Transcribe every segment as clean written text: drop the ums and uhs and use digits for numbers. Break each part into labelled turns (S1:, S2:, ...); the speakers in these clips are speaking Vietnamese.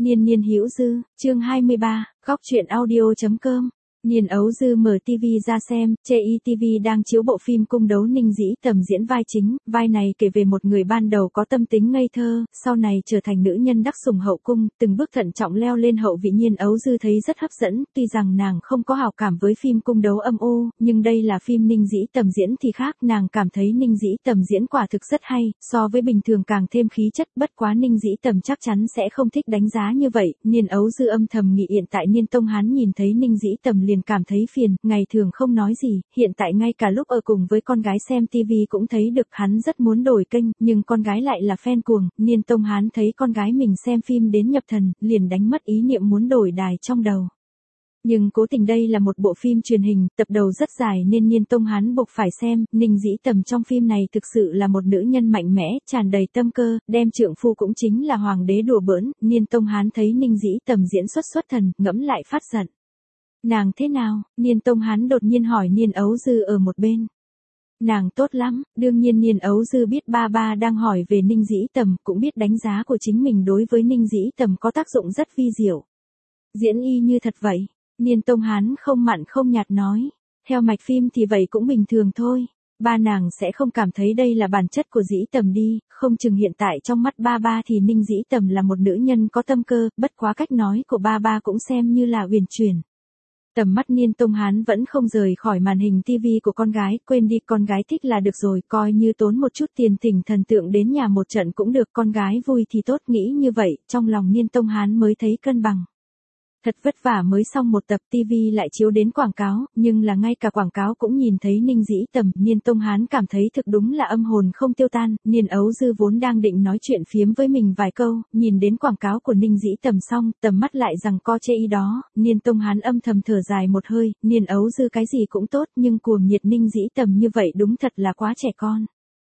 S1: Niên niên hữu dư, chương 23, góc truyện audio.com. Niên ấu dư mở TV ra xem, TITV đang chiếu bộ phim cung đấu Ninh Dĩ Tầm diễn vai chính, vai này kể về một người ban đầu có tâm tính ngây thơ, sau này trở thành nữ nhân đắc sủng hậu cung, từng bước thận trọng leo lên hậu vị. Niên ấu dư thấy rất hấp dẫn, tuy rằng nàng không có hảo cảm với phim cung đấu âm u, nhưng đây là phim Ninh Dĩ Tầm diễn thì khác, nàng cảm thấy Ninh Dĩ Tầm diễn quả thực rất hay, so với bình thường càng thêm khí chất, bất quá Ninh Dĩ Tầm chắc chắn sẽ không thích đánh giá như vậy. Niên ấu dư âm thầm nghĩ hiện tại Niên Tông Hán nhìn thấy Ninh Dĩ Tầm liền cảm thấy phiền, ngày thường không nói gì, hiện tại ngay cả lúc ở cùng với con gái xem TV cũng thấy được hắn rất muốn đổi kênh, nhưng con gái lại là fan cuồng. Niên Tông Hán thấy con gái mình xem phim đến nhập thần, liền đánh mất ý niệm muốn đổi đài trong đầu. Nhưng cố tình đây là một bộ phim truyền hình, tập đầu rất dài nên Niên Tông Hán buộc phải xem. Ninh Dĩ Tầm trong phim này thực sự là một nữ nhân mạnh mẽ, tràn đầy tâm cơ, đem trượng phu cũng chính là hoàng đế đùa bỡn. Niên Tông Hán thấy Ninh Dĩ Tầm diễn xuất thần, ngẫm lại phát giận. Nàng thế nào? Niên Tông Hán đột nhiên hỏi Niên ấu dư ở một bên. Nàng tốt lắm, đương nhiên Niên ấu dư biết ba đang hỏi về Ninh Dĩ Tầm, cũng biết đánh giá của chính mình đối với Ninh Dĩ Tầm có tác dụng rất vi diệu. Diễn y như thật vậy. Niên Tông Hán không mặn không nhạt nói. Theo mạch phim thì vậy cũng bình thường thôi. Ba nàng sẽ không cảm thấy đây là bản chất của Dĩ Tầm đi, không chừng hiện tại trong mắt ba thì Ninh Dĩ Tầm là một nữ nhân có tâm cơ, bất quá cách nói của ba cũng xem như là uyển chuyển. Tầm mắt Niên Tông Hán vẫn không rời khỏi màn hình TV của con gái, quên đi, con gái thích là được rồi, coi như tốn một chút tiền thỉnh thần tượng đến nhà một trận cũng được, con gái vui thì tốt. Nghĩ như vậy, trong lòng Niên Tông Hán mới thấy cân bằng. Thật vất vả mới xong một tập, TV lại chiếu đến quảng cáo, nhưng là ngay cả quảng cáo cũng nhìn thấy Ninh Dĩ Tầm. Niên Tông Hán cảm thấy thực đúng là âm hồn không tiêu tan. Niên ấu dư vốn đang định nói chuyện phiếm với mình vài câu, nhìn đến quảng cáo của Ninh Dĩ Tầm xong, tầm mắt lại rằng co chê y đó. Niên Tông Hán âm thầm thở dài một hơi, Niên ấu dư cái gì cũng tốt, nhưng cuồng nhiệt Ninh Dĩ Tầm như vậy đúng thật là quá trẻ con.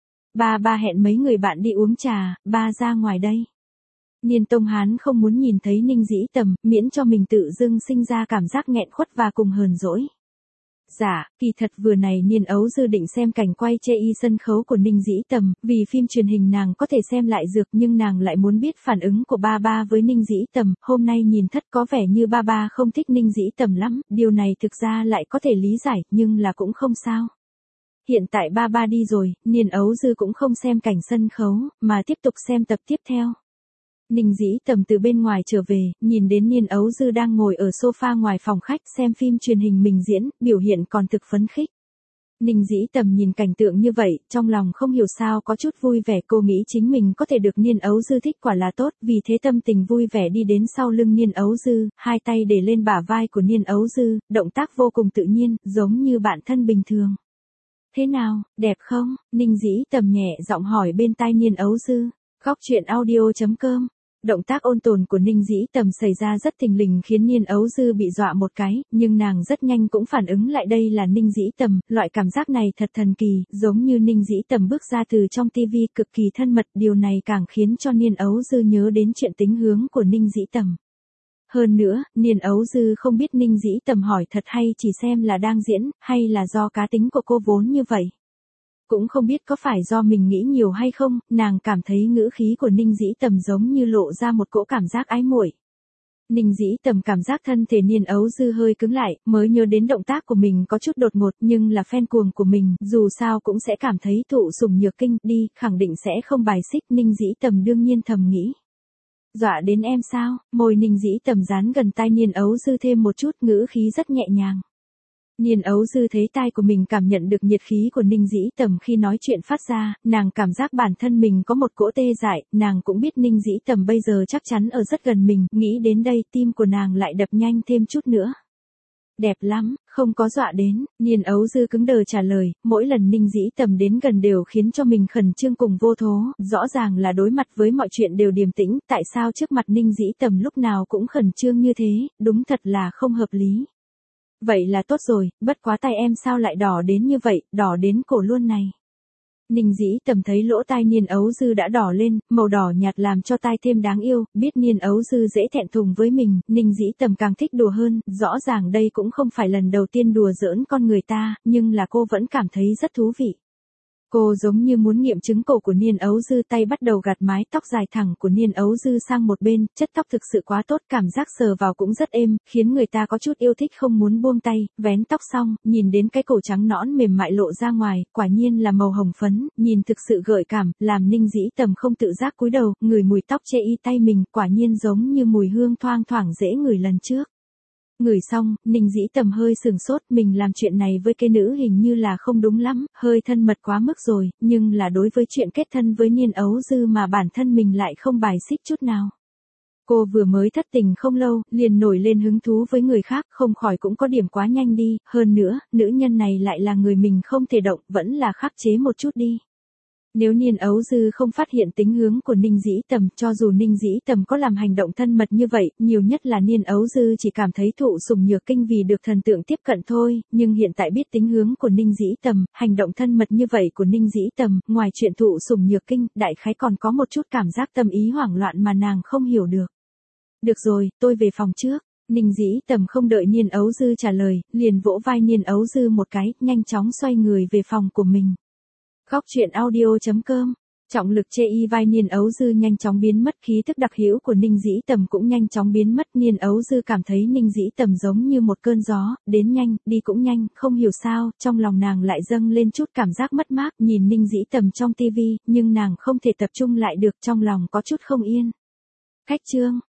S1: Ba hẹn mấy người bạn đi uống trà, ba ra ngoài đây. Niên Tông Hán không muốn nhìn thấy Ninh Dĩ Tầm, miễn cho mình tự dưng sinh ra cảm giác nghẹn khuất và cùng hờn dỗi. Dạ, kỳ thật vừa này Niên ấu dư định xem cảnh quay chê y sân khấu của Ninh Dĩ Tầm, vì phim truyền hình nàng có thể xem lại dược, nhưng nàng lại muốn biết phản ứng của ba với Ninh Dĩ Tầm. Hôm nay nhìn thất có vẻ như ba không thích Ninh Dĩ Tầm lắm, điều này thực ra lại có thể lý giải, nhưng là cũng không sao. Hiện tại ba đi rồi, Niên ấu dư cũng không xem cảnh sân khấu, mà tiếp tục xem tập tiếp theo. Ninh Dĩ Tầm từ bên ngoài trở về, nhìn đến Niên ấu dư đang ngồi ở sofa ngoài phòng khách xem phim truyền hình mình diễn, biểu hiện còn thực phấn khích. Ninh Dĩ Tầm nhìn cảnh tượng như vậy, trong lòng không hiểu sao có chút vui vẻ, cô nghĩ chính mình có thể được Niên ấu dư thích quả là tốt, vì thế tâm tình vui vẻ đi đến sau lưng Niên ấu dư, hai tay để lên bả vai của Niên ấu dư, động tác vô cùng tự nhiên, giống như bạn thân bình thường. Thế nào, đẹp không? Ninh Dĩ Tầm nhẹ giọng hỏi bên tai Niên ấu dư. Góc truyện audio.com. Động tác ôn tồn của Ninh Dĩ Tầm xảy ra rất thình lình khiến Niên ấu dư bị dọa một cái, nhưng nàng rất nhanh cũng phản ứng lại đây là Ninh Dĩ Tầm, loại cảm giác này thật thần kỳ, giống như Ninh Dĩ Tầm bước ra từ trong TV cực kỳ thân mật, điều này càng khiến cho Niên ấu dư nhớ đến chuyện tính hướng của Ninh Dĩ Tầm. Hơn nữa, Niên ấu dư không biết Ninh Dĩ Tầm hỏi thật hay chỉ xem là đang diễn, hay là do cá tính của cô vốn như vậy. Cũng không biết có phải do mình nghĩ nhiều hay không, nàng cảm thấy ngữ khí của Ninh Dĩ Tầm giống như lộ ra một cỗ cảm giác ái muội. Ninh Dĩ Tầm cảm giác thân thể Niên ấu dư hơi cứng lại, mới nhớ đến động tác của mình có chút đột ngột, nhưng là fan cuồng của mình, dù sao cũng sẽ cảm thấy thụ sủng nhược kinh, đi, khẳng định sẽ không bài xích. Ninh Dĩ Tầm đương nhiên thầm nghĩ. Dọa đến em sao? Môi Ninh Dĩ Tầm dán gần tai Niên ấu dư thêm một chút, ngữ khí rất nhẹ nhàng. Niên ấu dư thấy tai của mình cảm nhận được nhiệt khí của Ninh Dĩ Tầm khi nói chuyện phát ra, nàng cảm giác bản thân mình có một cỗ tê dại, nàng cũng biết Ninh Dĩ Tầm bây giờ chắc chắn ở rất gần mình, nghĩ đến đây tim của nàng lại đập nhanh thêm chút nữa. Đẹp lắm, không có dọa đến, Niên ấu dư cứng đờ trả lời, mỗi lần Ninh Dĩ Tầm đến gần đều khiến cho mình khẩn trương cùng vô thố, rõ ràng là đối mặt với mọi chuyện đều điềm tĩnh, tại sao trước mặt Ninh Dĩ Tầm lúc nào cũng khẩn trương như thế, đúng thật là không hợp lý. Vậy là tốt rồi, bất quá tai em sao lại đỏ đến như vậy, đỏ đến cổ luôn này. Ninh Dĩ Tầm thấy lỗ tai Niên ấu dư đã đỏ lên, màu đỏ nhạt làm cho tai thêm đáng yêu, biết Niên ấu dư dễ thẹn thùng với mình, Ninh Dĩ Tầm càng thích đùa hơn, rõ ràng đây cũng không phải lần đầu tiên đùa giỡn con người ta, nhưng là cô vẫn cảm thấy rất thú vị. Cô giống như muốn nghiệm chứng cổ của Niên Ấu Dư, tay bắt đầu gạt mái tóc dài thẳng của Niên Ấu Dư sang một bên, chất tóc thực sự quá tốt, cảm giác sờ vào cũng rất êm, khiến người ta có chút yêu thích không muốn buông tay, vén tóc xong, nhìn đến cái cổ trắng nõn mềm mại lộ ra ngoài, quả nhiên là màu hồng phấn, nhìn thực sự gợi cảm, làm Ninh Dĩ Tầm không tự giác cúi đầu, ngửi mùi tóc chê y tay mình, quả nhiên giống như mùi hương thoang thoảng dễ ngửi lần trước. Ngửi xong, Ninh Dĩ Tầm hơi sừng sốt, mình làm chuyện này với cái nữ hình như là không đúng lắm, hơi thân mật quá mức rồi, nhưng là đối với chuyện kết thân với Niên Ấu Dư mà bản thân mình lại không bài xích chút nào. Cô vừa mới thất tình không lâu, liền nổi lên hứng thú với người khác, không khỏi cũng có điểm quá nhanh đi, hơn nữa, nữ nhân này lại là người mình không thể động, vẫn là khắc chế một chút đi. Nếu Niên Ấu Dư không phát hiện tính hướng của Ninh Dĩ Tầm, cho dù Ninh Dĩ Tầm có làm hành động thân mật như vậy, nhiều nhất là Niên Ấu Dư chỉ cảm thấy thụ sủng nhược kinh vì được thần tượng tiếp cận thôi, nhưng hiện tại biết tính hướng của Ninh Dĩ Tầm, hành động thân mật như vậy của Ninh Dĩ Tầm, ngoài chuyện thụ sủng nhược kinh, đại khái còn có một chút cảm giác tâm ý hoảng loạn mà nàng không hiểu được. Được rồi, tôi về phòng trước. Ninh Dĩ Tầm không đợi Niên Ấu Dư trả lời, liền vỗ vai Niên Ấu Dư một cái, nhanh chóng xoay người về phòng của mình. Góc truyện audio.com. Trọng lực chê y vai Niên Ấu Dư nhanh chóng biến mất, khí tức đặc hữu của Ninh Dĩ Tầm cũng nhanh chóng biến mất. Niên Ấu Dư cảm thấy Ninh Dĩ Tầm giống như một cơn gió, đến nhanh, đi cũng nhanh, không hiểu sao, trong lòng nàng lại dâng lên chút cảm giác mất mát, nhìn Ninh Dĩ Tầm trong tivi, nhưng nàng không thể tập trung lại được, trong lòng có chút không yên. Khách chương.